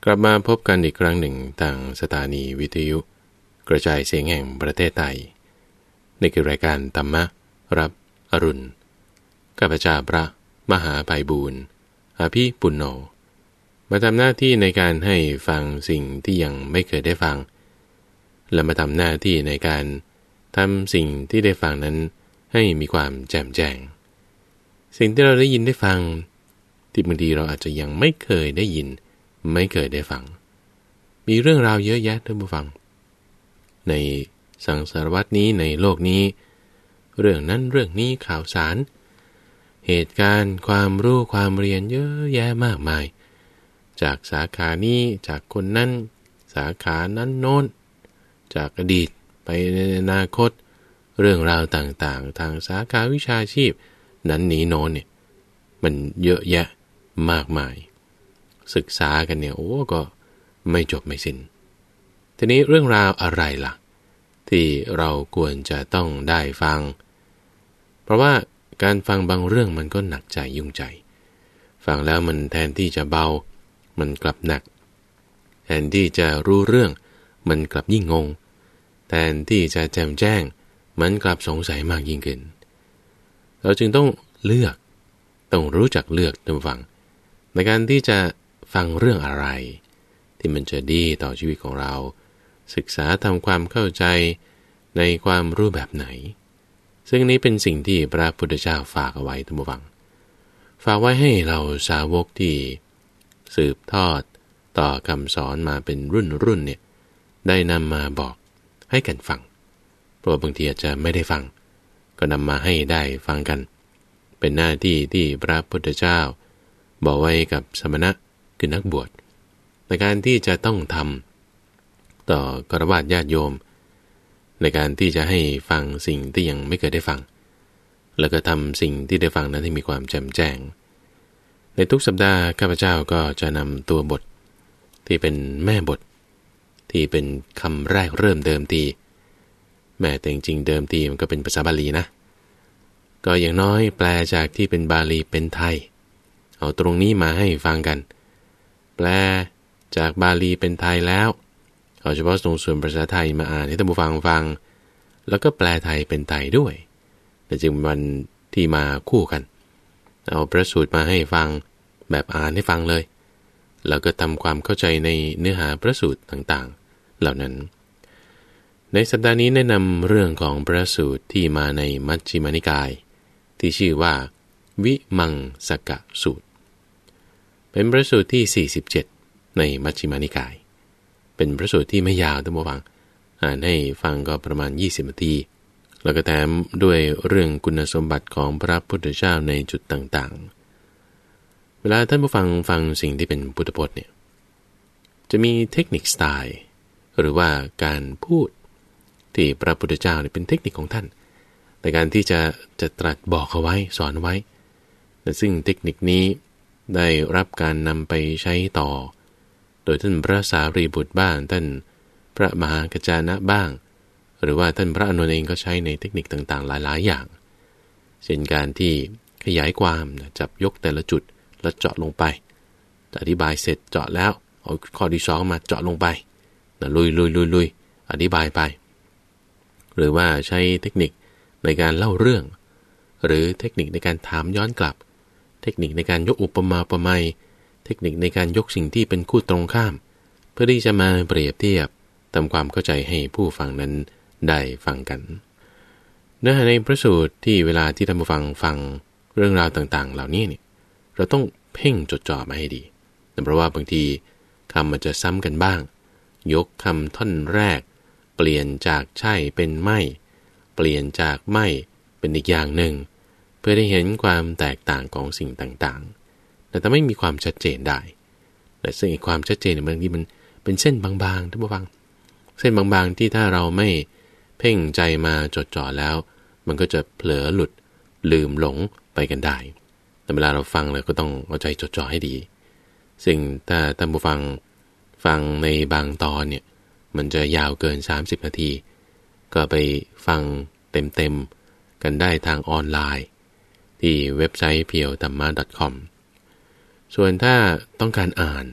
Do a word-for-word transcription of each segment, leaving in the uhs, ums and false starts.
กลับมาพบกันอีกครั้งหนึ่งทางสถานีวิทยุกระจายเสียงแห่งประเทศไทยนี่คือรายการธรรมะรับอรุณข้าพเจ้าพระมหาไพบูลย์อภิปุณโญมาทำหน้าที่ในการให้ฟังสิ่งที่ยังไม่เคยได้ฟังและมาทำหน้าที่ในการทำสิ่งที่ได้ฟังนั้นให้มีความแจ่มแจ้งสิ่งที่เราได้ยินได้ฟังที่บางทีเราอาจจะยังไม่เคยได้ยินไม่เคยได้ฟังมีเรื่องราวเยอะแยะท่านผู้ฟังในสังสารวัฏนี้ในโลกนี้เรื่องนั้นเรื่องนี้ข่าวสารเหตุการณ์ความรู้ความเรียนเยอะแยะมากมายจากสาขานี้จากคนนั้นสาขานั้นโน้นจากอดีตไปในอนาคตเรื่องราวต่างๆทางสาขาวิชาชีพนั้นนี้โน้นเนี่ยมันเยอะแยะมากมายศึกษากันเนี่ยโอ้ก็ไม่จบไม่สิ้นทีนี้เรื่องราวอะไรล่ะที่เราควรจะต้องได้ฟังเพราะว่าการฟังบางเรื่องมันก็หนักใจยุ่งใจฟังแล้วมันแทนที่จะเบามันกลับหนักแทนที่จะรู้เรื่องมันกลับยิ่งงงแทนที่จะแจ่มแจ้งมันกลับสงสัยมากยิ่งขึ้นเราจึงต้องเลือกต้องรู้จักเลือกท่านผู้ฟังในการที่จะฟังเรื่องอะไรที่มันจะดีต่อชีวิตของเราศึกษาทำความเข้าใจในความรู้แบบไหนซึ่งนี้เป็นสิ่งที่พระพุทธเจ้าฝากเอาไว้ท่านผู้ฟังฝากไว้ให้เราสาวกที่สืบทอดต่อคำสอนมาเป็นรุ่นรุ่นเนี่ยได้นำมาบอกให้กันฟังเพราะบางทีอาจจะไม่ได้ฟังก็นำมาให้ได้ฟังกันเป็นหน้าที่ที่พระพุทธเจ้าบอกไว้กับสมณะคือนักบวชในการที่จะต้องทำต่อฆราวาสญาติโยมในการที่จะให้ฟังสิ่งที่ยังไม่เคยได้ฟังแล้วก็ทำสิ่งที่ได้ฟังนั้นให้มีความแจ่มแจ้งในทุกสัปดาห์ข้าพเจ้าก็จะนำตัวบทที่เป็นแม่บทที่เป็นคำแรกเริ่มเดิมทีแม้แต่จริงๆเดิมทีมันก็เป็นภาษาบาลีนะก็อย่างน้อยแปลจากที่เป็นบาลีเป็นไทยเอาตรงนี้มาให้ฟังกันแปลจากบาลีเป็นไทยแล้วเอาเฉพาะตรงส่วนภาษาไทยมาอ่านให้ท่านผู้ฟังฟังแล้วก็แปลไทยเป็นไทยด้วยแต่จึงวันที่มาคู่กันเอาพระสูตรมาให้ฟังแบบอ่านให้ฟังเลยแล้วก็ทำความเข้าใจในเนื้อหาพระสูตรต่างๆเหล่านั้นในสัปดาห์นี้แนะนำเรื่องของพระสูตรที่มาในมัชฌิมานิกายที่ชื่อว่าวิมังสกสูตรเป็นพระสูตรที่สี่สิบเจ็ดในมัชฌิมานิกายเป็นพระสูตรที่ไม่ยาวท่านผู้ฟังอ่านให้ฟังก็ประมาณยี่สิบนาทีแล้วก็แถมด้วยเรื่องคุณสมบัติของพระพุทธเจ้าในจุดต่างๆเวลาท่านผู้ฟังฟังสิ่งที่เป็นพุทธพจน์เนี่ยจะมีเทคนิคสไตล์หรือว่าการพูดที่พระพุทธเจ้าเนี่ยเป็นเทคนิคของท่านในการที่จะจะตรัสบอกเอาไว้สอนไว้แต่ซึ่งเทคนิคนี้ได้รับการนำไปใช้ต่อโดยท่านพระสารีบุตรบ้างท่านพระมหากัจจานะบ้างหรือว่าท่านพระอานนท์เองก็ใช้ในเทคนิคต่างๆหลายๆอย่างเช่นการที่ขยายความจับยกแต่ละจุดแล้วเจาะลงไปอธิบายเสร็จเจาะแล้วเอาข้อที่สองมาเจาะลงไปลุยลุยลุยลุยอธิบายไปหรือว่าใช้เทคนิคในการเล่าเรื่องหรือเทคนิคในการถามย้อนกลับเทคนิคในการยกอุปมาอุปไมยเทคนิคในการยกสิ่งที่เป็นคู่ตรงข้ามเพื่อที่จะมาเปรียบเทียบทำความเข้าใจให้ผู้ฟังนั้นได้ฟังกันเนื้อหาในพระสูตรที่เวลาที่ท่านผู้ฟังฟังเรื่องราวต่างๆเหล่านี้เนี่ยเราต้องเพ่งจดจ่อมาให้ดีเพราะว่าบางทีคำมันจะซ้ำกันบ้างยกคำท่อนแรกเปลี่ยนจากใช่เป็นไม่เปลี่ยนจากไม่เป็นอีกอย่างหนึ่งเพื่อได้เห็นความแตกต่างของสิ่งต่างๆแต่ถ้าไม่มีความชัดเจนได้แต่ซึ่งอีกความชัดเจนเนี่ยบางทีมันเป็นเส้นบางๆท่านผู้ฟังเส้นบางๆที่ถ้าเราไม่เพ่งใจมาจดจ่อแล้วมันก็จะเผลอหลุดลืมหลงไปกันได้แต่เวลาเราฟังเราก็ต้องเอาใจจดจ่อให้ดีซึ่งถ้าท่านผู้ฟังฟังในบางตอนเนี่ยมันจะยาวเกินสามสิบนาทีก็ไปฟังเต็มๆกันได้ทางออนไลน์ที่เว็บไซต์ เพียวธรรมะ ดอท คอม ส่วนถ้าต้องการอ่าน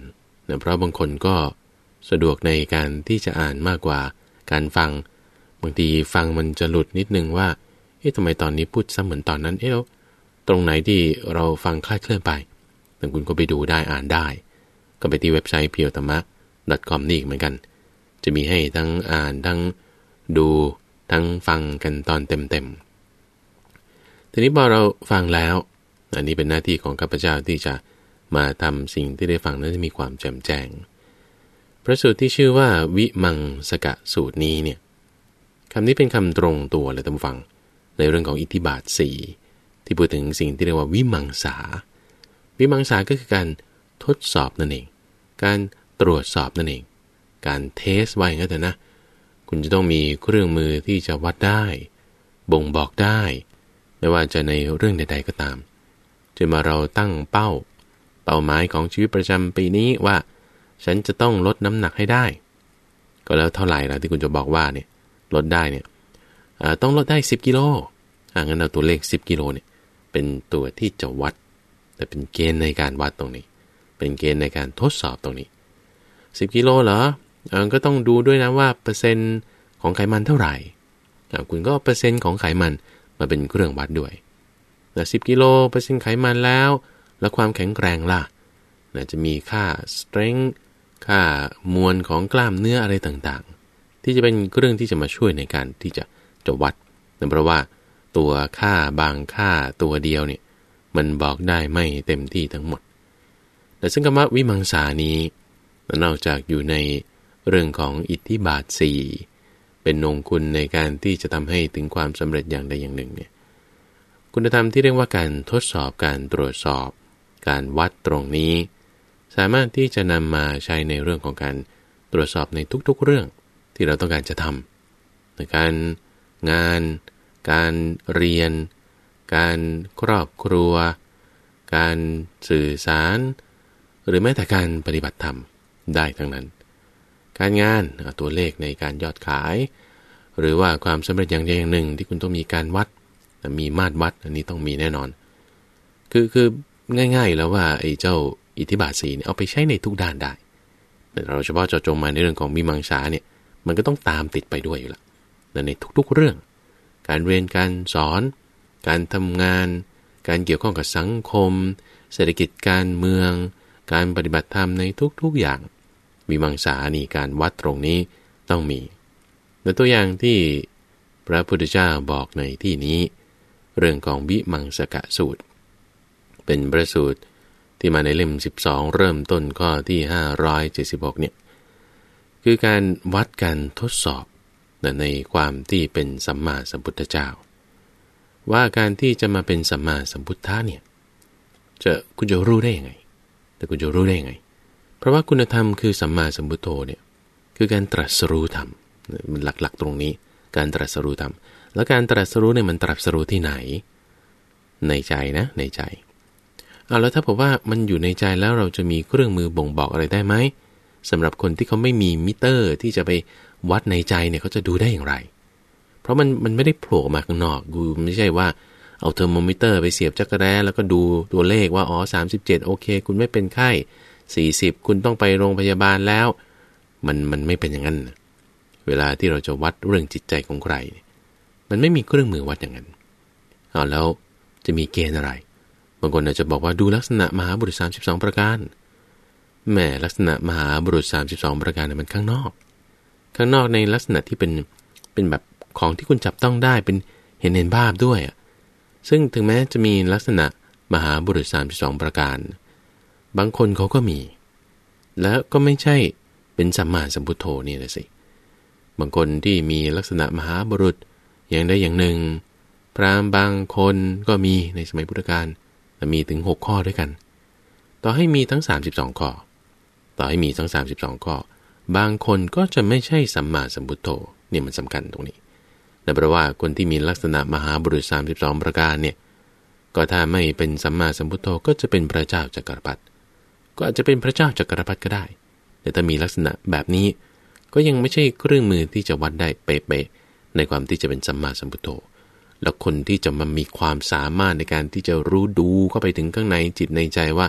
นะเพราะบางคนก็สะดวกในการที่จะอ่านมากกว่าการฟังบางทีฟังมันจะหลุดนิดนึงว่าเอ๊ะทำไมตอนนี้พูดซ้ำเหมือนตอนนั้นเอ๊ะแล้วตรงไหนที่เราฟังคลาดเคลื่อนไปแต่คุณก็ไปดูได้อ่านได้ก็ไปที่เว็บไซต์ เพียวธรรมะ ดอท คอม นี่อีกเหมือนกันจะมีให้ทั้งอ่านทั้งดูทั้งฟังกันตอนเต็มๆทีนี้พอเราฟังแล้วอันนี้เป็นหน้าที่ของข้าพเจ้าที่จะมาทำสิ่งที่ได้ฟังนั้นให้มีความแจ่มแจ้งพระสูตรที่ชื่อว่าวิมังสกะสูตรนี้เนี่ยคำนี้เป็นคำตรงตัวเลยท่านผู้ฟังในเรื่องของอิทธิบาทสี่ที่พูดถึงสิ่งที่เรียกว่าวิมังสาวิมังสาก็คือการทดสอบนั่นเองการตรวจสอบนั่นเองการเทสไว้ก็เถอะนะคุณจะต้องมีเครื่องมือที่จะวัดได้บ่งบอกได้ไม่ว่าจะในเรื่องใดๆก็ตามจะมาเราตั้งเป้าเป้าหมายของชีวิตประจำปีนี้ว่าฉันจะต้องลดน้ำหนักให้ได้ก็แล้วเท่าไหร่แล้วที่คุณจะบอกว่าเนี่ยลดได้เนี่ยต้องลดได้สิบกิโลอ่างั้นเอาตัวเลขสิบกิโลเนี่ยเป็นตัวที่จะวัดแต่เป็นเกณฑ์ในการวัดตรงนี้เป็นเกณฑ์ในการทดสอบตรงนี้สิบกิโลเหรออ่าก็ต้องดูด้วยนะว่าเปอร์เซ็นต์ของไขมันเท่าไหร่อ่าคุณก็เปอร์เซ็นต์ของไขมันมาเป็นเครื่องวัดด้วยแต่สิบกิโลเปอร์เซ็นต์ไขมันแล้วแล้วความแข็งแกร่งล่ะนะจะมีค่า strength ค่ามวลของกล้ามเนื้ออะไรต่างๆที่จะเป็นเรื่องที่จะมาช่วยในการที่จะจะวัดนั่นเพราะว่าตัวค่าบางค่าตัวเดียวเนี่ยมันบอกได้ไม่เต็มที่ทั้งหมดแต่ซึ่งคำว่าวิมังสานี้นอกจากอยู่ในเรื่องของอิทธิบาทสี่เป็นองค์คุณในการที่จะทำให้ถึงความสำเร็จอย่างใดอย่างหนึ่งเนี่ยคุณธรรมที่เรียกว่าการทดสอบการตรวจสอบการวัดตรงนี้สามารถที่จะนำมาใช้ในเรื่องของการตรวจสอบในทุกๆเรื่องที่เราต้องการจะทำในการงานการเรียนการครอบครัวการสื่อสารหรือแม้แต่การปฏิบัติธรรมได้ทั้งนั้นการงานตัวเลขในการยอดขายหรือว่าความสำเร็จอย่างใดอย่างหนึ่งที่คุณต้องมีการวัดมีมาตรวัดอันนี้ต้องมีแน่นอนคือคือง่ายๆแล้วว่าไอ้เจ้าอิทธิบาทสี่เนี่ยเอาไปใช้ในทุกด้านได้แต่เราเฉพาะเจาะจงมาในเรื่องของวิมังสาเนี่ยมันก็ต้องตามติดไปด้วยอยู่แล้วในทุกๆเรื่องการเรียนการสอนการทำงานการเกี่ยวข้องกับสังคมเศรษฐกิจการเมืองการปฏิบัติธรรมในทุกๆอย่างวิมังสานี่การวัดตรงนี้ต้องมีในตัวอย่างที่พระพุทธเจ้าบอกในที่นี้เรื่องของวิมังสกะสูตรเป็นพระสูตรที่มาในเล่มสิบสองเริ่มต้นข้อที่ห้าร้อยเจ็ดสิบหกเนี่ยคือการวัดการทดสอบในความที่เป็นสัมมาสัมพุทธเจ้าว่าการที่จะมาเป็นสัมมาสัมพุทธะเนี่ยจะคุณจะรู้ได้ยังไงแต่คุณจะรู้ได้ยังไงเพราะว่าคุณธรรมคือสัมมาสัมพุทโธเนี่ยคือการตรัสรู้ธรรมมันหลักๆตรงนี้การตรัสรู้ธรรมแล้วการตรัสรู้เนี่ยมันตรัสรู้ที่ไหนในใจนะในใจเอาแล้วถ้าบอกว่ามันอยู่ในใจแล้วเราจะมีเครื่องมือบ่งบอกอะไรได้ไหมสำหรับคนที่เขาไม่มีมิเตอร์ที่จะไปวัดในใจเนี่ยเขาจะดูได้อย่างไรเพราะมันมันไม่ได้โผล่มาข้างนอกกูไม่ใช่ว่าเอาเทอร์โมมิเตอร์ไปเสียบจักรแร้แล้วก็ดูตัวเลขว่าอ๋อสามสิบเจ็ดโอเคคุณไม่เป็นไข้สี่สิบคุณต้องไปโรงพยาบาลแล้วมันมันไม่เป็นอย่างนั้นเวลาที่เราจะวัดเรื่องจิตใจของใครมันไม่มีเครื่องมือวัดอย่างนั้นเอาแล้วจะมีเกณฑ์อะไรบางคนอาจจะบอกว่าดูลักษณะมหาบุรุษสามสิบสองประการแหมลักษณะมหาบุรุษสามสิบสองประการเนี่ยมันข้างนอกข้างนอกในลักษณะที่เป็นเป็นแบบของที่คุณจับต้องได้เป็นเห็นเห็นภาพด้วยอ่ะซึ่งถึงแม้จะมีลักษณะมหาบุรุษสามสิบสองประการบางคนเขาก็มีแล้วก็ไม่ใช่เป็นสัมมาสัมพุทโธนี่แหละสิบางคนที่มีลักษณะมหาบุรุษอย่างใดอย่างหนึ่งพราหมณ์บางคนก็มีในสมัยพุทธกาลแต่มีถึงหกข้อด้วยกันต่อให้มีทั้งสามสิบสองข้อต่อให้มีทั้งสามสิบสองข้อบางคนก็จะไม่ใช่สัมมาสัมพุทโธนี่มันสำคัญตรงนี้นั่นแปลว่าคนที่มีลักษณะมหาบุรุษสามสิบสองประการเนี่ยก็ถ้าไม่เป็นสัมมาสัมพุทโธก็จะเป็นพระเจ้าจักรพรรดิก็อาจจะเป็นพระเจ้าจักรพรรดิก็ได้แต่ถ้ามีลักษณะแบบนี้ก็ยังไม่ใช่เครื่องมือที่จะวัดได้เป๊ะๆในความที่จะเป็นสัมมาสัมพุทโธแล้วคนที่จะมามีความสามารถในการที่จะรู้ดูเข้าไปถึงข้างในจิตในใจว่า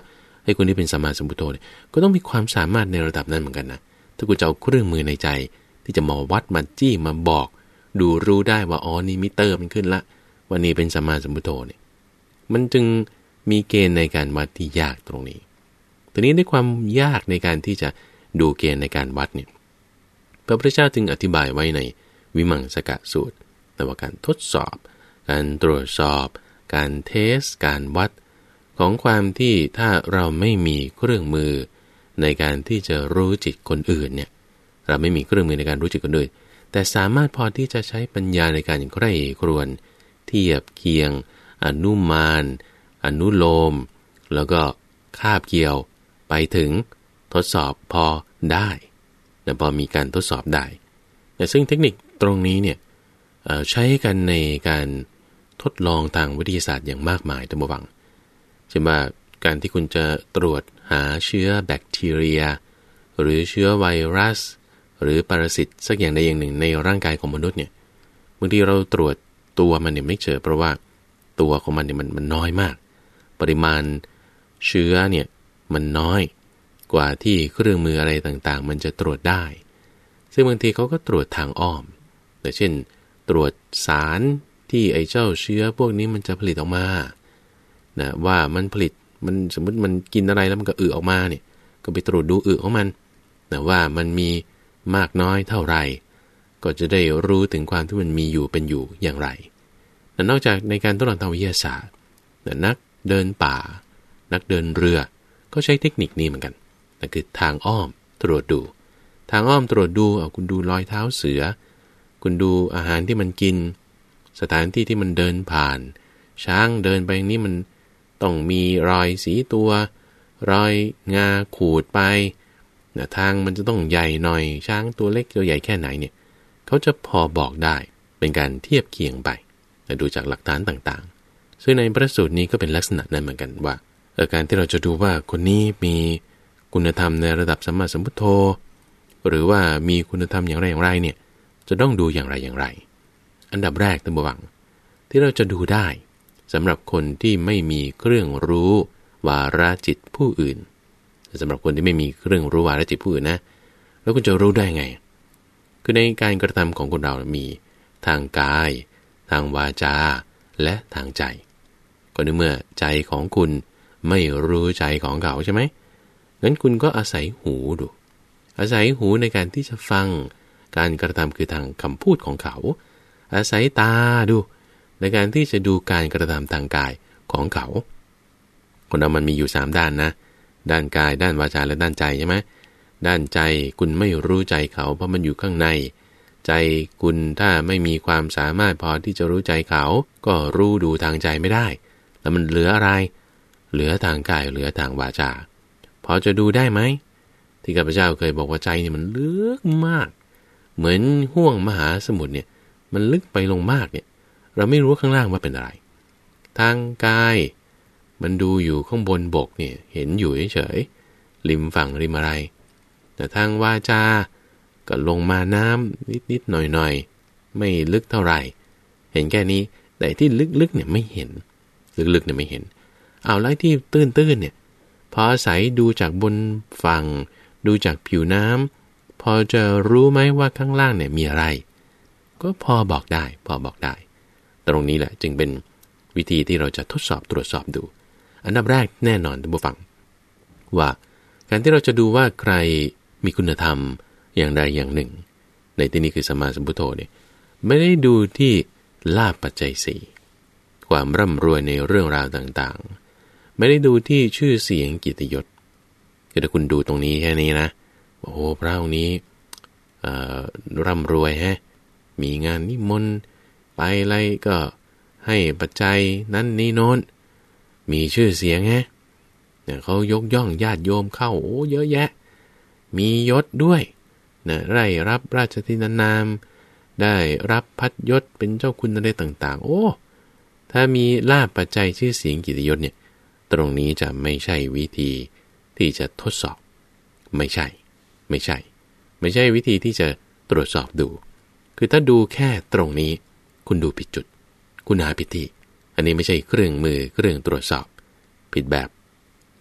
ไอ้คนที่เป็นสัมมาสัมพุทโธเนี่ยก็ต้องมีความสามารถในระดับนั้นเหมือนกันนะถ้ากูจะเอาเครื่องมือในใจที่จะมาวัดมาจี้มาบอกดูรู้ได้ว่าอ๋อนี่มิเตอร์มันขึ้นละวันนี้เป็นสัมมาสัมพุทโธเนี่ยมันจึงมีเกณฑ์ในการวัดที่ยากตรงนี้ทีนี้ด้วยความยากในการที่จะดูเกณฑ์ในการวัดเนี่ยพระพุทธเจ้าจึงอธิบายไว้ในวิมังสกะสูตรแต่ว่าการทดสอบการตรวจสอบการเทสการวัดของความที่ถ้าเราไม่มีเครื่องมือในการที่จะรู้จิตคนอื่นเนี่ยเราไม่มีเครื่องมือในการรู้จิตคนอื่นแต่สามารถพอที่จะใช้ปัญญาในการใคร่ครวญเทียบเคียงอนุมานอนุโลมแล้วก็คาบเกี่ยวไปถึงทดสอบพอได้แต่พอมีการทดสอบได้แต่ซึ่งเทคนิคตรงนี้เนี่ยใช้กันในการทดลองทางวิทยาศาสตร์อย่างมากมายท่านผู้ฟังเช่นว่าการที่คุณจะตรวจหาเชื้อแบคทีเรียหรือเชื้อไวรัสหรือปรสิตสักอย่างใดอย่างหนึ่งในร่างกายของมนุษย์เนี่ยบางทีเราตรวจตัวมันเนี่ยไม่เจอเพราะว่าตัวของมันเนี่ยมันมันน้อยมากปริมาณเชื้อเนี่ยมันน้อยกว่าที่เครื่องมืออะไรต่างๆมันจะตรวจได้ซึ่งบางทีเขาก็ตรวจทางอ้อมแต่เช่นตรวจสารที่ไอ้เจ้าเชื้อพวกนี้มันจะผลิตออกมานะว่ามันผลิตมันสมมติมันกินอะไรแล้วมันก็อึออกมาเนี่ยก็ไปตรวจดูอึของมันนะว่ามันมีมากน้อยเท่าไหร่ก็จะได้รู้ถึงความที่มันมีอยู่เป็นอยู่อย่างไรนอกจากในการทดลองทางวิทยาศาสตร์นักเดินป่านักเดินเรือก็ใช้เทคนิคนี้เหมือนกันนั่นคือทางอ้อมตรวจดูทางอ้อมตรวจดูเอาคุณดูรอยเท้าเสือคุณดูอาหารที่มันกินสถานที่ที่มันเดินผ่านช้างเดินไปนี้มันต้องมีรอยสีตัวรอยงาขูดไปนะทางมันจะต้องใหญ่หน่อยช้างตัวเล็กตัวใหญ่แค่ไหนเนี่ยเขาจะพอบอกได้เป็นการเทียบเคียงไปดูจากหลักฐานต่างๆซึ่งในพระสูตรนี้ก็เป็นลักษณะนั้นเหมือนกันว่าการที่เราจะดูว่าคนนี้มีคุณธรรมในระดับสัมมาสัมพุทโธหรือว่ามีคุณธรรมอย่างไรอย่างไรเนี่ยจะต้องดูอย่างไรอย่างไรอันดับแรกท่านผู้ฟังที่เราจะดูได้สำหรับคนที่ไม่มีเครื่องรู้วาระจิตผู้อื่นสำหรับคนที่ไม่มีเครื่องรู้วาระจิตผู้อื่นนะแล้วคุณจะรู้ได้ไงคือในการกระทำของคนเรามีทางกายทางวาจาและทางใจก็ในเมื่อใจของคุณไม่รู้ใจของเขาใช่ไหมงั้นคุณก็อาศัยหูดูอาศัยหูในการที่จะฟังการกระทำคือทางคำพูดของเขาอาศัยตาดูในการที่จะดูการกระทำทางกายของเขาคนเรามันมีอยู่สามด้านนะด้านกายด้านวาจาและด้านใจใช่ไหมด้านใจคุณไม่รู้ใจเขาเพราะมันอยู่ข้างในใจคุณถ้าไม่มีความสามารถพอที่จะรู้ใจเขาก็รู้ดูทางใจไม่ได้แล้วมันเหลืออะไรเหลือทางกายเหลือทางวาจาพอจะดูได้ไหมที่ข้าพเจ้าเคยบอกว่าใจเนี่ยมันลึกมากเหมือนห้วงมหาสมุทรเนี่ยมันลึกไปลงมากเนี่ยเราไม่รู้ข้างล่างว่าเป็นอะไรทางกายมันดูอยู่ข้างบนบกเนี่ยเห็นอยู่เฉยๆริมฝั่งริมอะไรแต่ทางวาจาก็ลงมาน้ำนิดๆหน่อยๆไม่ลึกเท่าไหร่เห็นแค่นี้แต่ที่ลึกๆเนี่ยไม่เห็นลึกๆเนี่ยไม่เห็นเอาไล่ที่ตื้นๆเนี่ยพออาศัยดูจากบนฝั่งดูจากผิวน้ำพอจะรู้ไหมว่าข้างล่างเนี่ยมีอะไรก็พอบอกได้พอบอกได้ตรงนี้แหละจึงเป็นวิธีที่เราจะทดสอบตรวจสอบดูอันดับแรกแน่นอนท่านผู้ฟังว่าการที่เราจะดูว่าใครมีคุณธรรมอย่างใดอย่างหนึ่งในที่นี้คือสัมมาสัมพุทโธเนี่ยไม่ได้ดูที่ลาภปัจจัยสี่ความร่ำรวยในเรื่องราวต่างๆไม่ได้ดูที่ชื่อเสียงเกียรติยศคือถ้าคุณดูตรงนี้แค่นี้นะโอ้โหพระองค์นี้ร่ำรวยฮะมีงานนิมนต์ไปอะไรก็ให้ปัจจัยนั้นนี้โน้นมีชื่อเสียงฮะเนี่ยเขายกย่องญาติโยมเข้าโอ้เยอะแยะมียศด้วยนะได้รับราชทินานามได้รับพัดยศเป็นเจ้าคุณอะไรต่างๆโอ้ถ้ามีลาภปัจจัยชื่อเสียงเกียรติยศเนี่ยตรงนี้จะไม่ใช่วิธีที่จะทดสอบไม่ใช่ไม่ใช่ไม่ใช่วิธีที่จะตรวจสอบดูคือถ้าดูแค่ตรงนี้คุณดูผิดจุดคุณหาผิดที่อันนี้ไม่ใช่เครื่องมือเครื่องตรวจสอบผิดแบบ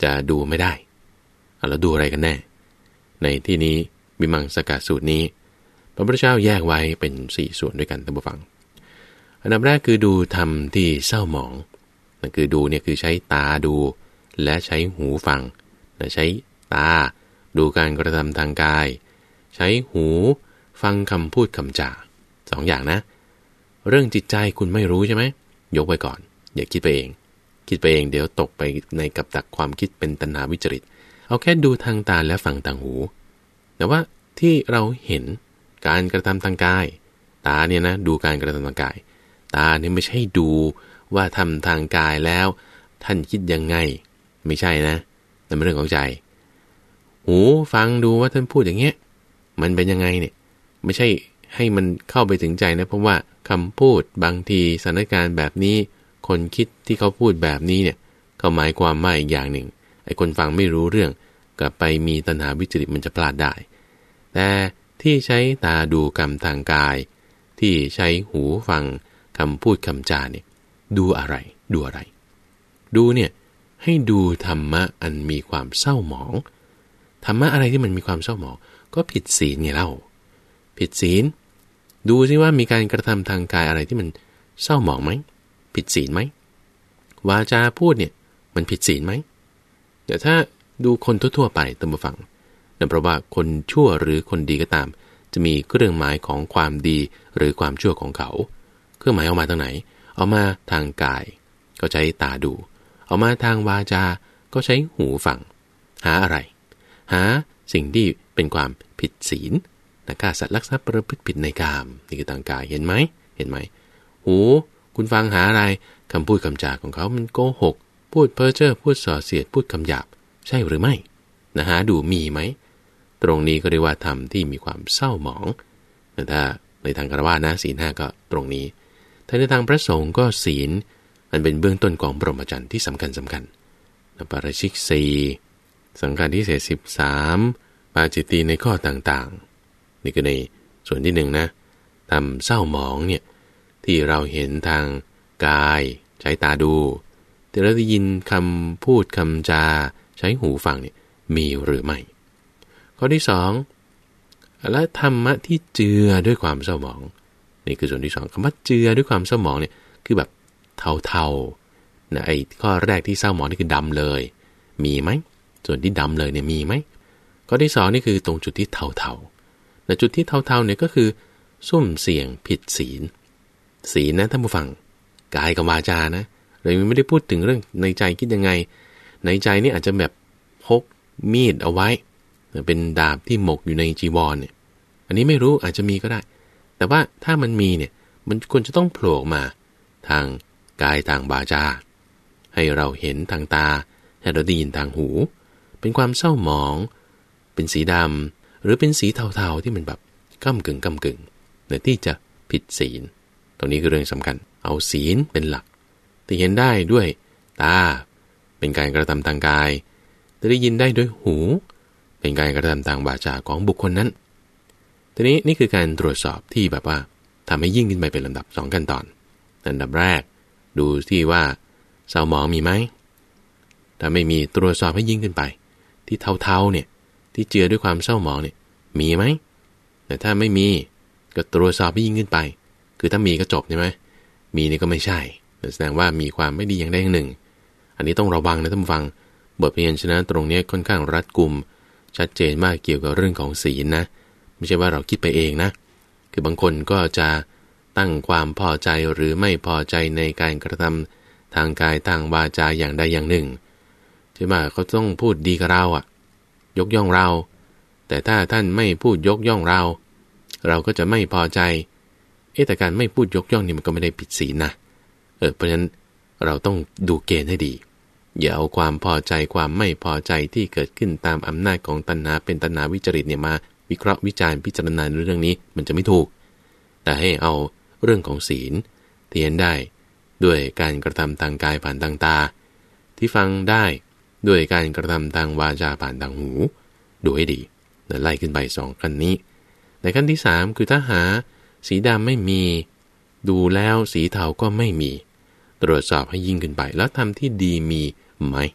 จะดูไม่ได้แล้วดูอะไรกันแน่ในที่นี้วิมังสกสูตรนี้พระพุทธเจ้าแยกไว้เป็นสี่ส่วนด้วยกันท่านผู้ฟังอันดับแรกคือดูธรรมที่เศร้าหมองนั่นคือดูเนี่ยคือใช้ตาดูและใช้หูฟังใช้ตาดูการกระทำทางกายใช้หูฟังคำพูดคำจาสองอย่างนะเรื่องจิตใจคุณไม่รู้ใช่ไหมยกไว้ก่อนอย่าคิดไปเองคิดไปเองเดี๋ยวตกไปในกับดักความคิดเป็นตัณหาวิจริตเอาแค่ดูทางตาและฟังทางหูแต่ว่าที่เราเห็นการกระทำทางกายตาเนี่ยนะดูการกระทำทางกายตาเนี่ยไม่ใช่ดูว่าทำทางกายแล้วท่านคิดยังไงไม่ใช่นะแต่เป็นเรื่องของใจหูฟังดูว่าท่านพูดอย่างเงี้ยมันเป็นยังไงเนี่ยไม่ใช่ให้มันเข้าไปถึงใจนะเพราะว่าคำพูดบางทีสถานการณ์แบบนี้คนคิดที่เขาพูดแบบนี้เนี่ยเขาหมายความว่าอีกอย่างหนึ่งไอ้คนฟังไม่รู้เรื่องกลับไปมีตัณหาวิจริตมันจะพลาดได้แต่ที่ใช้ตาดูกรรมทางกายที่ใช้หูฟังคำพูดคำจาเนี่ยดูอะไรดูอะไรดูเนี่ยให้ดูธรรมะอันมีความเศร้าหมองธรรมะอะไรที่มันมีความเศร้าหมองก็ผิดศีลไงเล่าผิดศีลดูซิว่ามีการกระทำทางกายอะไรที่มันเศร้าหมองไหมผิดศีลไหมวาจาพูดเนี่ยมันผิดศีลไหมแต่ถ้าดูคนทั่วๆไปตามมาฟังนั่นเพราะว่าคนชั่วหรือคนดีก็ตามจะมีเครื่องหมายของความดีหรือความชั่วของเขาเครื่องหมายออกมาทางไหนเอามาทางกายก็ใช้ตาดูเอามาทางวาจาก็ใช้หูฟังหาอะไรหาสิ่งที่เป็นความผิดศีลนะฆ่าสัตว์ลักทรัพย์ประพฤติผิดในกามนี่คือทางกายเห็นไหมเห็นไหมหูคุณฟังหาอะไรคำพูดคำจาของเขามันโกหกพูดเพ้อเจ้อพูดส่อเสียดพูดคำหยาบใช่หรือไม่นะหาดูมีไหมตรงนี้ก็เรียกว่าธรรมที่มีความเศร้าหมองแต่ถ้าในทางฆราวาสนะศีลห้าก็ตรงนี้ถ้าในทางพระสงฆ์ก็ศีลมันเป็นเบื้องต้นของพรหมจรรย์ที่สำคัญสำคัญปาราชิกสี่สังฆาทิเศษสิบสามปาจิตตีในข้อต่างๆนี่ก็ในส่วนที่หนึ่งนะทำเศร้าหมองเนี่ยที่เราเห็นทางกายใช้ตาดูแต่เราได้ยินคำพูดคำจาใช้หูฟังเนี่ยมีหรือไม่ข้อที่สองและธรรมะที่เจือด้วยความเศร้าหมองนี่คือส่วนที่สองคำว่าเจือด้วยความเศร้าหมองเนี่ยคือแบบเทาๆนะไอ้ข้อแรกที่เศร้าหมองนี่คือดำเลยมีไหมส่วนที่ดำเลยเนี่ยมีไหมข้อที่สองนี่คือตรงจุดที่เทาๆแต่จุดที่เทาๆเนี่ยก็คือซุ่มเสี่ยงผิดศีลศีลนะท่านผู้ฟังกายกับวาจานะเลยไม่ได้พูดถึงเรื่องในใจคิดยังไงในใจนี่อาจจะแบบพกมีดเอาไว้เป็นดาบที่หมกอยู่ในจีวรเนี่ยอันนี้ไม่รู้อาจจะมีก็ได้แต่ว่าถ้ามันมีเนี่ยมันควรจะต้องโผล่มาทางกายทางวาจาให้เราเห็นทางตาให้เราได้ยินทางหูเป็นความเศร้าหมองเป็นสีดำหรือเป็นสีเทาๆที่มันแบบก้ำกึ่งก้ำกึ่งในที่จะผิดศีลตรงนี้คือเรื่องสำคัญเอาศีลเป็นหลักที่เห็นได้ด้วยตาเป็นการกระทำทางกายแต่ได้ยินได้ด้วยหูเป็นการกระทำทางวาจาของบุคคลนั้นทีนี้นี่คือการตรวจสอบที่แบบว่าทำให้ยิ่งขึ้นไปเป็นลำดับสองขั้นตอนอันดับแรกดูที่ว่าเศร้าหมองมีไหมถ้าไม่มีตรวจสอบให้ยิ่งขึ้นไปที่เทาๆเนี่ยที่เจือด้วยความเศร้าหมองเนี่ยมีไหมแต่ถ้าไม่มีก็ตรวจสอบให้ยิ่งขึ้นไปคือถ้ามีก็จบใช่ไหมมีนี่ก็ไม่ใช่แสดงว่ามีความไม่ดีอย่างใดอย่างหนึ่งอันนี้ต้องระวังนะท่านผู้ฟังบทพยัญชนะตรงนี้ค่อนข้างรัดกุมชัดเจนมากเกี่ยวกับเรื่องของศีลนะไม่ใช่ว่าเราคิดไปเองนะคือบางคนก็จะตั้งความพอใจหรือไม่พอใจในการกระทำทางกายทางวาจาอย่างใดอย่างหนึ่งใช่ไหมเขาต้องพูดดีกับเราอ่ะยกย่องเราแต่ถ้าท่านไม่พูดยกย่องเราเราก็จะไม่พอใจเอ๊ะแต่การไม่พูดยกย่องนี่มันก็ไม่ได้ผิดศีลนะเออเพราะฉะนั้นเราต้องดูเกณฑ์ให้ดีอย่าเอาความพอใจความไม่พอใจที่เกิดขึ้นตามอำนาจของตัณหาเป็นตัณหาวิจริตเนี่ยมาวิเคราะห์วิจารณ์พิจารณาเรื่องนี้มันจะไม่ถูกแต่ให้เอาเรื่องของศีลที่เห็นได้ด้วยการกระทำทางกายผ่านทางตาที่ฟังได้ด้วยการกระทำทางวาจาผ่านทางหูดูให้ดีแล้วไล่ขึ้นไปสองขั้นนี้ในขั้นที่สามคือถ้าหาสีดำไม่มีดูแล้วสีเทาก็ไม่มีตรวจสอบให้ยิ่งขึ้นไปแล้วทำที่ดีมีไหม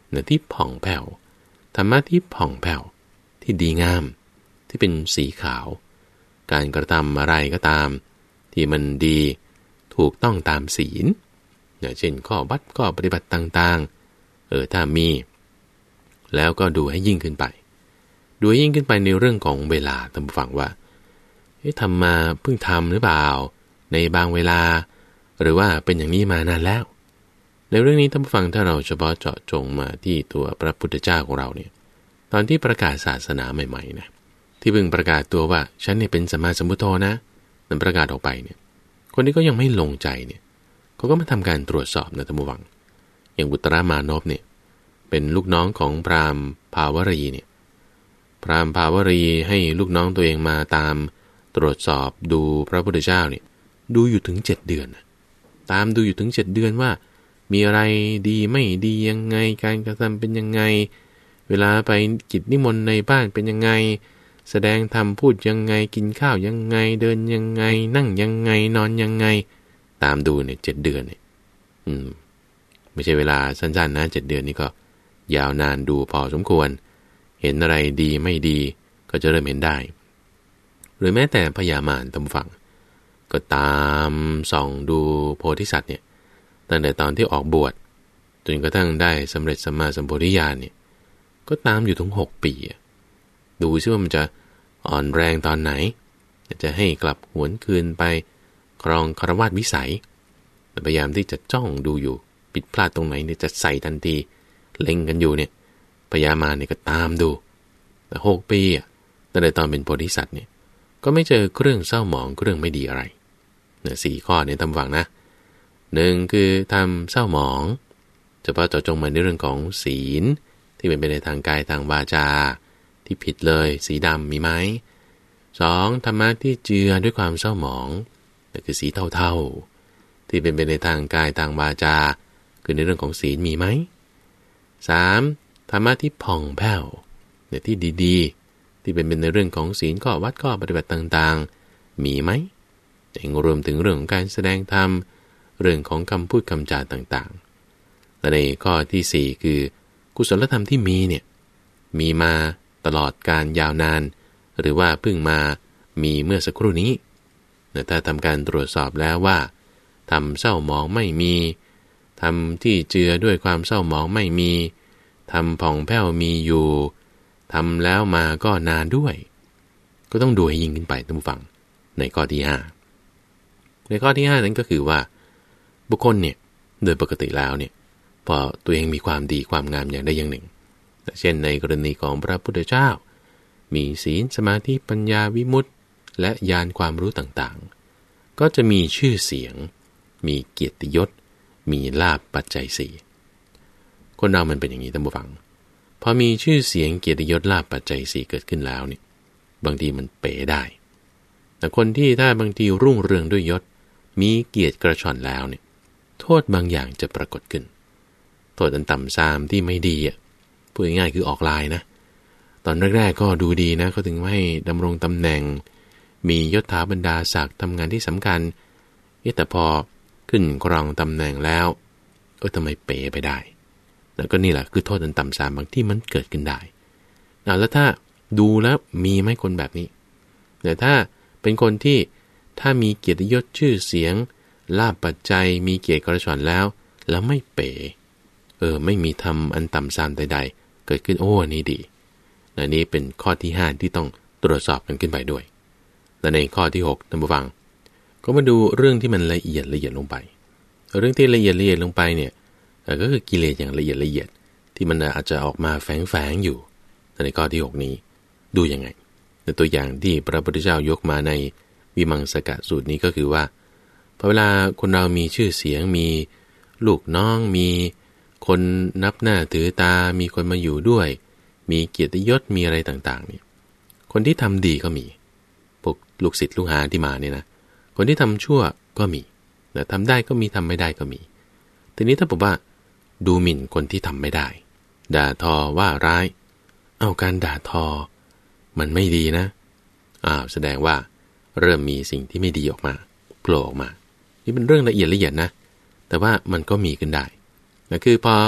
นะที่ผ่องแผ้วธรรมะที่ผ่องแผ้วที่ดีงามที่เป็นสีขาวการกระทำอะไรก็ตามที่มันดีถูกต้องตามศีลอย่างเช่นข้อวัดข้อปฏิบัติต่างๆเออถ้ามีแล้วก็ดูให้ยิ่งขึ้นไปดูให้ยิ่งขึ้นไปในเรื่องของเวลาท่านผู้ฟังว่าเอ๊ะทำมาเพิ่งทำหรือเปล่าในบางเวลาหรือว่าเป็นอย่างนี้มานานแล้วในเรื่องนี้ท่านผู้ฟังถ้าเราเฉพาะเจาะจงมาที่ตัวพระพุทธเจ้าของเราเนี่ยตอนที่ประกาศศาสนาใหม่ๆนะที่เพิ่งประกาศตัวว่าฉันเนี่ยเป็นสัมมาสัมพุทโธนะนั่นประกาศออกไปเนี่ยคนที่ก็ยังไม่ลงใจเนี่ยเขาก็มาทำการตรวจสอบนะท่านผู้ฟังอย่างอุตรามานพเนี่ยเป็นลูกน้องของพราหมณ์ภาวรีเนี่ยพราหมณ์ภาวรีให้ลูกน้องตัวเองมาตามตรวจสอบดูพระพุทธเจ้าเนี่ยดูอยู่ถึงเจ็ดเดือนตามดูอยู่ถึงเจ็ดเดือนว่ามีอะไรดีไม่ดียังไงการกระทำเป็นยังไงเวลาไปกิจนิมนต์ในบ้านเป็นยังไงแสดงธรรมพูดยังไงกินข้าวยังไงเดินยังไงนั่งยังไงนอนยังไงตามดูเนี่ยเจ็ดเดือนเนี่ยอืมไม่ใช่เวลาสั้นๆนะเจ็ดเดือนนี่ก็ยาวนานดูพอสมควรเห็นอะไรดีไม่ดีก็จะเริ่มเห็นได้หรือแม้แต่พญามารตำฝังก็ตามส่องดูโพธิสัตว์เนี่ยตั้งแต่ตอนที่ออกบวชจนกระทั่งได้สำเร็จสัมมาสัมโพธิญาณเนี่ยก็ตามอยู่ถึงหกปีดูซิว่ามันจะอ่อนแรงตอนไหนจะให้กลับหวนคืนไปครองคฤหัสถ์วิสัยพยายามที่จะจ้องดูอยู่ผิดพลาดตรงไหนเนี่ยจะใส่ทันทีเล็งกันอยู่เนี่ยพญามารเนี่ยก็ตามดูแต่หกปีอ่ะตั้งแต่ตอนเป็นโพธิสัตว์เนี่ยก็ไม่เจอเครื่องเศร้าหมองเครื่องไม่ดีอะไรเนี่ยสี่ข้อเนี่ยทำฟังนะหนึ่งคือทำเศร้าหมองเฉพาะเจาะจงมาในเรื่องของศีลที่เป็นไปในทางกายทางวาจาที่ผิดเลยสีดำมีไหมสองธรรมะที่เจือด้วยความเศร้าหมองนั่นคือสีเทาๆที่เป็นไปในทางกายทางวาจาคือในเรื่องของศีลมีไหมสามธรรมะที่ผ่องแผ้วเนี่ยที่ดีๆที่เป็นไปในเรื่องของศีลข้อวัดข้อปฏิบัติต่างๆมีไหมยังรวมถึงเรื่องของการแสดงธรรมเรื่องของคำพูดคำจาต่างๆและในข้อที่สี่คือกุศลธรรมที่มีเนี่ยมีมาตลอดการยาวนานหรือว่าเพิ่งมามีเมื่อสักครู่นี้แต่ถ้าทำการตรวจสอบแล้วว่าทำเศร้าหมองไม่มีทำที่เจือด้วยความเศร้าหมองไม่มีทำผ่องแผ้วมีอยู่ทำแล้วมาก็นานด้วยก็ต้องดูให้ยิ่งขึ้นไปท่านผู้ฟังในข้อที่ห้าในข้อที่ห้านั้นก็คือว่าบุคคลเนี่ยโดยปกติแล้วเนี่ยพอตัวเองมีความดีความงามอย่างใดอย่างหนึ่งเช่นในกรณีของพระพุทธเจ้ามีศีลสมาธิปัญญาวิมุตติและญาณความรู้ต่างๆก็จะมีชื่อเสียงมีเกียรติยศมีลาภปัจจัยสี่คนเรามันเป็นอย่างนี้ท่านผู้ฟังพอมีชื่อเสียงเกียรติยศลาภปัจจัยสี่เกิดขึ้นแล้วเนี่ยบางทีมันเป๋ได้แต่คนที่ถ้าบางทีรุ่งเรืองด้วยยศมีเกียรติกระชอนแล้วเนี่ยโทษบางอย่างจะปรากฏขึ้นโทษอันต่ำทรามที่ไม่ดีอ่ะพูดง่ายๆคือออกลายนะตอนแรกๆก็ดูดีนะเขาถึงให้ดำรงตำแหน่งมียศถาบรรดาศักดิ์ทำงานที่สำคัญแต่พอขึ้นครองตำแหน่งแล้วเออทำไมเป๋ไปได้แล้วก็นี่แหละคือโทษอันต่ำทรามบางที่มันเกิดขึ้นได้แล้วถ้าดูแล้วมีไหมคนแบบนี้แต่ถ้าเป็นคนที่ถ้ามีเกียรติยศชื่อเสียงลาภปัจจัยมีเกียรติกระชอนแล้วแล้วไม่เป๋เออไม่มีทำอันต่ำทรามใดๆเกิดขึ้นโอ้นี่ดีและนี่เป็นข้อที่ห้าที่ต้องตรวจสอบกันขึ้นไปด้วยและในข้อที่หกท่านผู้ฟังก็มาดูเรื่องที่มันละเอียดละเอียดลงไปเรื่องที่ละเอียดละเอียดลงไปเนี่ยก็คือกิเลสอย่างละเอียดละเอียดที่มันอาจจะออกมาแฝงๆอยู่ในข้อที่หกนี้ดูยังไงในตัวอย่างที่พระพุทธเจ้ายกมาในวิมังสกสูตรนี้ก็คือว่าพอเวลาคนเรามีชื่อเสียงมีลูกน้องมีคนนับหน้าถือตามีคนมาอยู่ด้วยมีเกียรติยศมีอะไรต่างๆนี่คนที่ทำดีก็มีพวกลูกศิษย์ลูกหาที่มาเนี่ยนะคนที่ทำชั่วก็มีแต่ทำได้ก็มีทำไม่ได้ก็มีทีนี้ถ้าบอกว่าดูหมิ่นคนที่ทำไม่ได้ด่าทอว่าร้ายเอาการด่าทอมันไม่ดีนะอ้าวแสดงว่าเริ่มมีสิ่งที่ไม่ดีออกมาโผล่ออกมานี่เป็นเรื่องละเอียดละเอียดนะแต่ว่ามันก็มีขึ้นได้นั่นคือพอ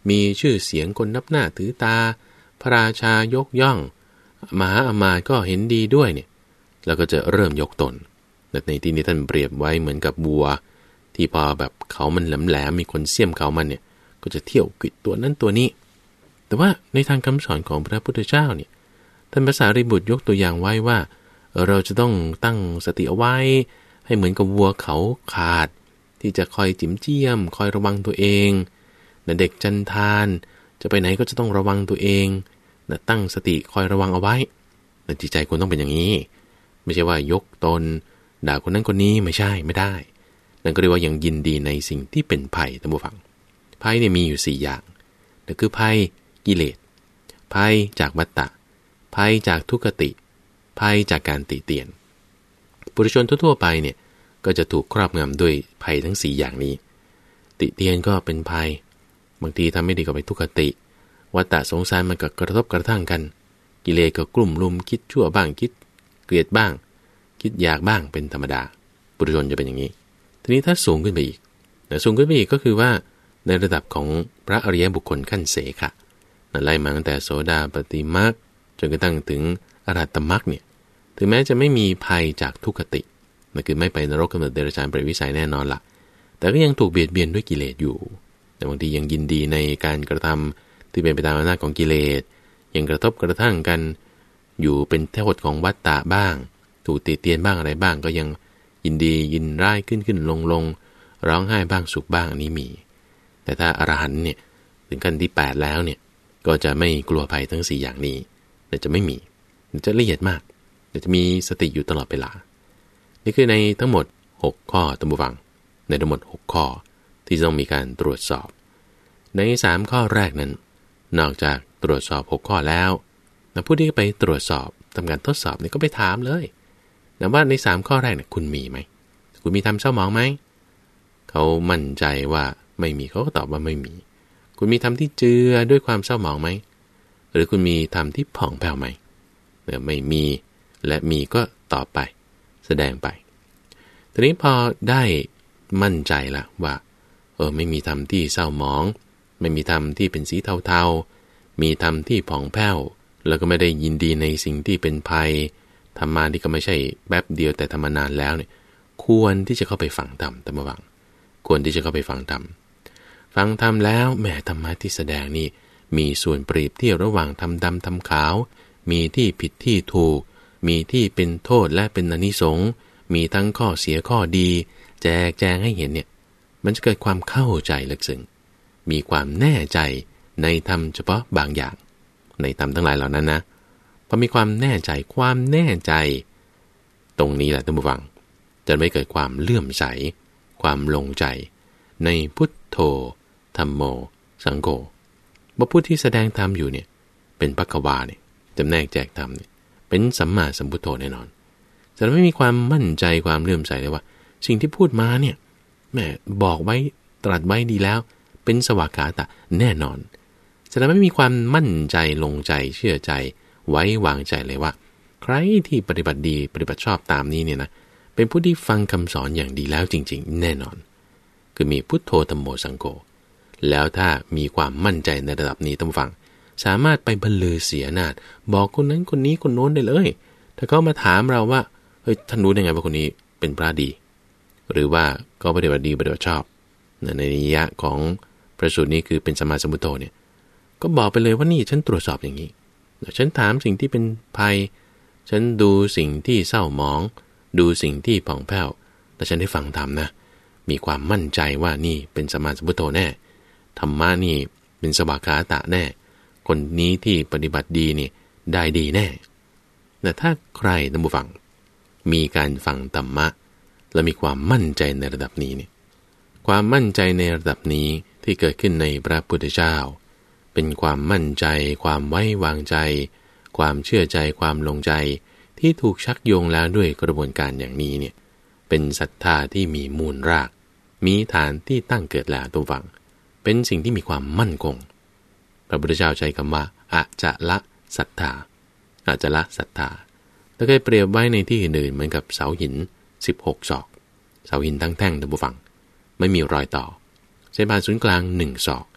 มีชื่อเสียงคนนับหน้าถือตาพระราชายกย่องมหาอมาตย์ก็เห็นดีด้วยเนี่ยแล้วก็จะเริ่มยกตนในที่นี้ท่านเปรียบไว้เหมือนกับวัวที่พอแบบเขามันแหลมๆมีคนเสี้ยมเขามันเนี่ยก็จะเที่ยวกิดตัวนั้นตัวนี้แต่ว่าในทางคำสอนของพระพุทธเจ้าเนี่ยท่านพระสารีบุตรยกตัวอย่างไว้ว่าเราจะต้องตั้งสติเอาไว้ให้เหมือนกับวัวเขาขาดที่จะคอยจิ้มเจียมคอยระวังตัวเองนะเด็กจันทานจะไปไหนก็จะต้องระวังตัวเองนะตั้งสติคอยระวังเอาไว้นะจิตใจคุณต้องเป็นอย่างนี้ไม่ใช่ว่ายกตนด่าคนนั้นคนนี้ไม่ใช่ไม่ได้นั่นก็เรียกว่ายังยินดีในสิ่งที่เป็นภัยท่านผู้ฟังภัยเนี่ยมีอยู่สี่อย่างนั่นคือภัยกิเลสภัยจากวัฏฏะภัยจากทุกขติภัยจากการติเตียนปุถุชนทั่วๆไปเนี่ยก็จะถูกครอบงำด้วยภัยทั้งสี่อย่างนี้ติเตียนก็เป็นภัยบางทีทำไม่ดีก็ไปทุกขติวัฏฏะสงสารมันก็กระทบกระทั่งกันกิเลสก็กลุ่มลุมคิดชั่วบ้างคิดเกลียดบ้างคิดอยากบ้างเป็นธรรมดาปุถุชนจะเป็นอย่างนี้ทีนี้ถ้าสูงขึ้นไปอีกแต่สูงขึ้นไปอีกก็คือว่าในระดับของพระอริยบุคคลขั้นเสขะไล่มาตั้งแต่โสดาปัตติมรรคจนกระทั่งถึงอรหัตตมรรคเนี่ยถึงแม้จะไม่มีภัยจากทุกขติมันคือไม่ไปนรกกำเนิดเดรัจฉานเปรตวิสัยแน่นอนละแต่ก็ยังถูกเบียดเบียนด้วยกิเลสอยู่แต่บางทียังยินดีในการกระทำที่เป็นไปตามอำนาจของกิเลสยังกระทบกระทั่งกันอยู่เป็นโทษของวัฏฏะบ้างถูกติเตียนบ้างอะไรบ้างก็ยังยินดียินร้ายขึ้นขึ้นลงลงร้องไห้บ้างสุขบ้างอันนี้มีแต่ถ้าอรหันต์เนี่ยถึงขั้นที่แปดแล้วเนี่ยก็จะไม่กลัวภัยทั้งสี่อย่างนี้แต่จะไม่มีจะละเอียดมากแต่จะมีสติอยู่ตลอดเวลานี่คือในทั้งหมดหกข้อท่านผู้ฟังในทั้งหมดหกข้อที่ต้องมีการตรวจสอบในสามข้อแรกนั้นนอกจากตรวจสอบหกข้อแล้วนะผู้ที่ไปตรวจสอบทำการทดสอบเนี่ยก็ไปถามเลยนะว่าในสามข้อแรกเนี่ยคุณมีไหมคุณมีทำเศร้าหมองไหมเขามั่นใจว่าไม่มีเขาก็ตอบว่าไม่มีคุณมีทำที่เจือด้วยความเศร้าหมองไหมหรือคุณมีทำที่ผ่องแผ้วไหมเมื่อไม่มีและมีก็ตอบไปแสดงไปทีนี้พอได้มั่นใจละว่าเออไม่มีธรรมที่เศร้าหมองไม่มีธรรมที่เป็นสีเทาๆมีธรรมที่ผ่องแผ้วแล้วก็ไม่ได้ยินดีในสิ่งที่เป็นภัยธรรมะที่ก็ไม่ใช่แป๊บเดียวแต่ทำมานานแล้วเนี่ยควรที่จะเข้าไปฟังธรรมตามวังควรที่จะเข้าไปฟังธรรมฟังธรรมแล้วแหมธรรมะที่แสดงนี่มีส่วนเปรียบเทียบระหว่างธรรมดำธรรมขาวมีที่ผิดที่ถูกมีที่เป็นโทษและเป็นอานิสงส์มีทั้งข้อเสียข้อดีแจกแจงให้เห็นเนี่ยมันจะเกิดความเข้าใจลึกซึ้งมีความแน่ใจในธรรมเฉพาะบางอย่างในธรรมทั้งหลายเหล่านั้นนะพอมีความแน่ใจความแน่ใจตรงนี้แหละท่านผู้ฟังจะไม่เกิดความเลื่อมใสความลงใจในพุทโธธัมโมสังโฆว่าผู้ที่แสดงธรรมอยู่เนี่ยเป็นภัควาเนี่ยจำแนกแจกธรรมเนี่ยเป็นสัมมาสัมพุทโธแน่นอนจะไม่มีความมั่นใจความเลื่อมใสเลยว่าสิ่งที่พูดมาเนี่ยแม่บอกไว้ตรัสไว้ดีแล้วเป็นสวากขาตะแน่นอนจะไม่มีความมั่นใจลงใจเชื่อใจไว้วางใจเลยว่าใครที่ปฏิบัติดีปฏิบัติชอบตามนี้เนี่ยนะเป็นผู้ที่ฟังคำสอนอย่างดีแล้วจริงๆแน่นอนคือมีพุทโธธัมโมสังโฆแล้วถ้ามีความมั่นใจในระดับนี้ท่านฟังสามารถไปบรรลือเสียนาฏบอกคนนั้นคนนี้คนโน้นได้เลยถ้าเขามาถามเราว่าเฮ้ยท่านรู้ได้ไงว่าคนนี้เป็นพระดีหรือว่าก็ปฏิบัติดีปฏิบัติชอบในนิยะของพระสูตรนี้คือเป็นสัมมาสัมพุทโธเนี่ยก็บอกไปเลยว่านี่ฉันตรวจสอบอย่างนี้ฉันถามสิ่งที่เป็นภัยฉันดูสิ่งที่เศร้าหมองดูสิ่งที่ผ่องแผ้วแต่ฉันได้ฟังธรรมนะมีความมั่นใจว่านี่เป็นสัมมาสัมพุทโธแน่ธรรมะนี่เป็นสวากขาตะแน่คนนี้ที่ปฏิบัติดีนี่ได้ดีแน่แต่ถ้าใครท่านผู้ฟังมีการฟังธรรมะและมีความมั่นใจในระดับนี้เนี่ยความมั่นใจในระดับนี้ที่เกิดขึ้นในพระพุทธเจ้าเป็นความมั่นใจความไว้วางใจความเชื่อใจความลงใจที่ถูกชักโยงแล้วด้วยกระบวนการอย่างนี้เนี่ยเป็นศรัทธาที่มีมูลรากมีฐานที่ตั้งเกิดแล้วตัวฟังเป็นสิ่งที่มีความมั่นคงพระพุทธเจ้าใช้คำว่าอะจะละศรัทธาอะจะละศรัทธาแล้วเคยเปรียบไว้ในที่อื่นๆเหมือนกับเสาหินสิบหกศอกเสาหินทั้งแท่งท่านผู้ฟังไม่มีรอยต่อเส้นผ่านศูนย์กลางหนึ่งศอก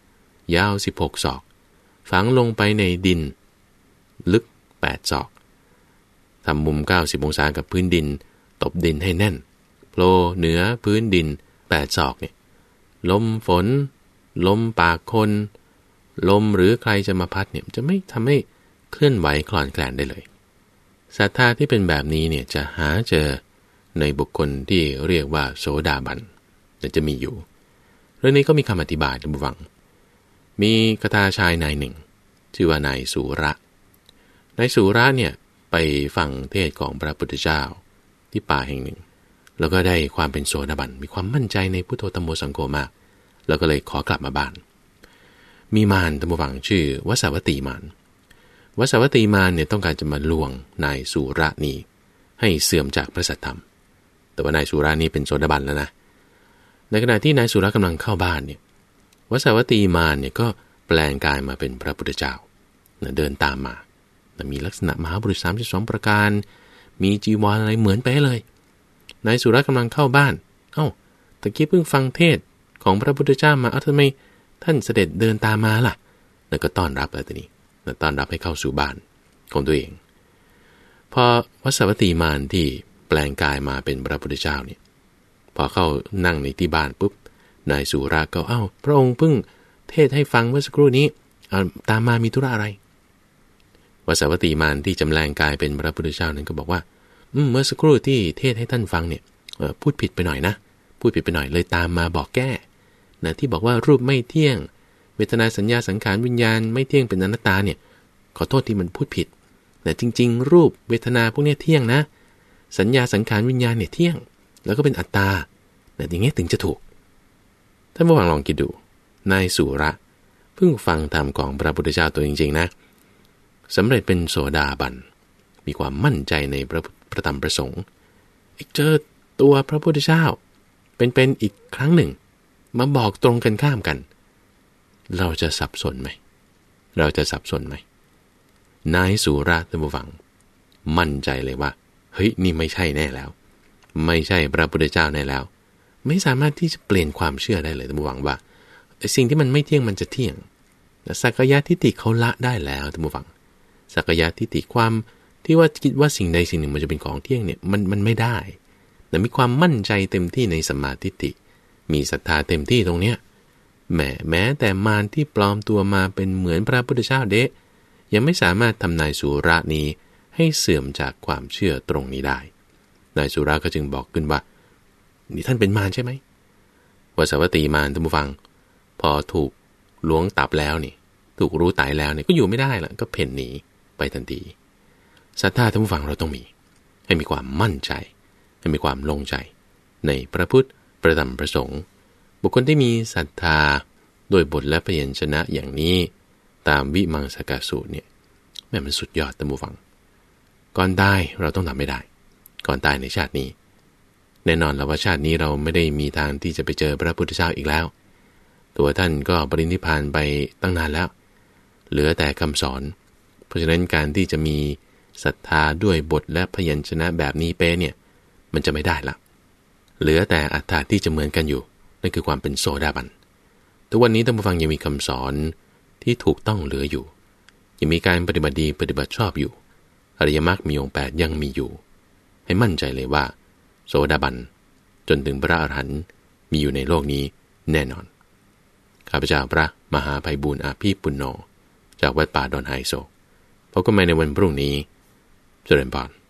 ยาวสิบหกศอกฝังลงไปในดินลึกแปดศอกทำมุมเก้าสิบองศากับพื้นดินตบดินให้แน่นโผล่เหนือพื้นดินแปดศอกเนี่ยลมฝนลมปากคนลมหรือใครจะมาพัดเนี่ยจะไม่ทำให้เคลื่อนไหวคลอนแคลนได้เลยศรัทธาที่เป็นแบบนี้เนี่ยจะหาเจอในบุคคลที่เรียกว่าโสดาบันจะมีอยู่เรื่องนี้ก็มีคำอธิบายท่านผู้ฟังมีคทาชายนายหนึ่งชื่อว่านายสุระนายสุระเนี่ยไปฟังเทศของพระพุทธเจ้าที่ป่าแห่งหนึ่งแล้วก็ได้ความเป็นโสดาบันมีความมั่นใจในพุทโธธัมโมสังโฆมากแล้วก็เลยขอกลับมาบ้านมีมารท่านผู้ฟังชื่อวสาวัตตีมารวสาวัตตีมารเนี่ยต้องการจะมาลวงนายสุระนี้ให้เสื่อมจากพระสัทธรรมแต่ว่านายสุระนี่เป็นโสดาบันแล้วนะในขณะที่นายสุระกำลังเข้าบ้านเนี่ยวสาวัตตีมารเนี่ยก็แปลงกายมาเป็นพระพุทธเจ้าเดินตามมามีลักษณะมหาบุรุษสามสิบสองประการมีจีวรอะไรเหมือนไปเลยนายสุระกำลังเข้าบ้านเอ้าตะกี้เพิ่งฟังเทศของพระพุทธเจ้ามาเอ้าทำไมท่านเสด็จเดินตามมาล่ะแล้วก็ต้อนรับแล้วทีนี้ต้อนรับให้เข้าสู่บ้านของตัวเองพอวสาวัตตีมารที่แปลงกายมาเป็นพระพุทธเจ้าเนี่ยพอเข้านั่งในที่บ้านปุ๊บนายสุระก็เอ้าพระองค์เพิ่งเทศให้ฟังเมื่อสักครู่นี้เอาตามมามีธุระอะไรวสาวัตตีมารที่จำแรงกายเป็นพระพุทธเจ้านั้นก็บอกว่าอืมเมื่อสักครู่ที่เทศให้ท่านฟังเนี่ยพูดผิดไปหน่อยนะพูดผิดไปหน่อยเลยตามมาบอกแก้นะที่บอกว่ารูปไม่เที่ยงเวทนาสัญญาสังขารวิญญาณไม่เที่ยงเป็นอนัตตาเนี่ยขอโทษที่มันพูดผิดแต่จริงๆรูปเวทนาพวกนี้เที่ยงนะสัญญาสังขารวิญญาณเนี่ยเที่ยงแล้วก็เป็นอัตตาแต่อย่างงี้ถึงจะถูกท่านผู้ฟังลองคิดดูนายสุระเพิ่งฟังธรรมของพระพุทธเจ้าตัวจริงๆนะสำเร็จเป็นโสดาบันมีความมั่นใจในพระพระธรรมประสงค์อีกเจอตัวพระพุทธเจ้าเป็นๆอีกครั้งหนึ่งมาบอกตรงกันข้ามกันเราจะสับสนไหมเราจะสับสนไหมนายสุระท่านผู้ฟังมั่นใจเลยว่าเฮ้ยนี่ไม่ใช่แน่แล้วไม่ใช่พระพุทธเจ้าแน่แล้วไม่สามารถที่จะเปลี่ยนความเชื่อได้เลยท่านผู้ฟังว่าสิ่งที่มันไม่เที่ยงมันจะเที่ยงสักกายทิฏฐิเขาละได้แล้วท่านผู้ฟังสักกายทิฏฐิความที่ว่าคิดว่าสิ่งใดสิ่งหนึ่งมันจะเป็นของเที่ยงเนี่ยมันมันไม่ได้แต่มีความมั่นใจเต็มที่ในสัมมาทิฏฐิมีศรัทธาเต็มที่ตรงเนี้ยแม้แม้แต่มารที่ปลอมตัวมาเป็นเหมือนพระพุทธเจ้าเดะยังไม่สามารถทำนายสุระนี้ให้เสื่อมจากความเชื่อตรงนี้ได้นายสุระก็จึงบอกขึ้นว่านี่ท่านเป็นมารใช่ไหมวสาวัตตีมารท่านผู้ฟังพอถูกล้วงตับแล้วนี่ถูกรู้ตายแล้วเนี่ยก็อยู่ไม่ได้ละก็เพ่นหนีไปทันทีศรัทธาท่านผู้ฟังเราต้องมีให้มีความมั่นใจให้มีความลงใจในพระพุทธพระธรรมพระสงฆ์บุคคลที่มีศรัทธาโดยบทและพยัญชนะอย่างนี้ตามวิมังสกสูตรเนี่ยแม่มันสุดยอดท่านผู้ฟังก่อนตายเราต้องทำไม่ได้ก่อนตายในชาตินี้แน่นอนแล้วว่าชาตินี้เราไม่ได้มีทางที่จะไปเจอพระพุทธเจ้าอีกแล้วตัวท่านก็ปรินิพพานไปตั้งนานแล้วเหลือแต่คำสอนเพราะฉะนั้นการที่จะมีศรัทธาด้วยบทและพยัญชนะแบบนี้เป๊ะเนี่ยมันจะไม่ได้ละเหลือแต่อัตถะที่จะเหมือนกันอยู่นั่นคือความเป็นโสดาบันทุกวันนี้ท่านผู้ฟังยังมีคำสอนที่ถูกต้องเหลืออยู่ยังมีการปฏิบัติดีปฏิบัติชอบอยู่อริยมรรคมีองค์แปดยังมีอยู่ให้มั่นใจเลยว่าโสดาบันจนถึงพระอรหันต์มีอยู่ในโลกนี้แน่นอนข้าพเจ้าพระมหาไพบูลย์อาภีปุณโญจากวัดป่าดอนไฮโซพบกันใหม่ในวันพรุ่งนี้เจริญพร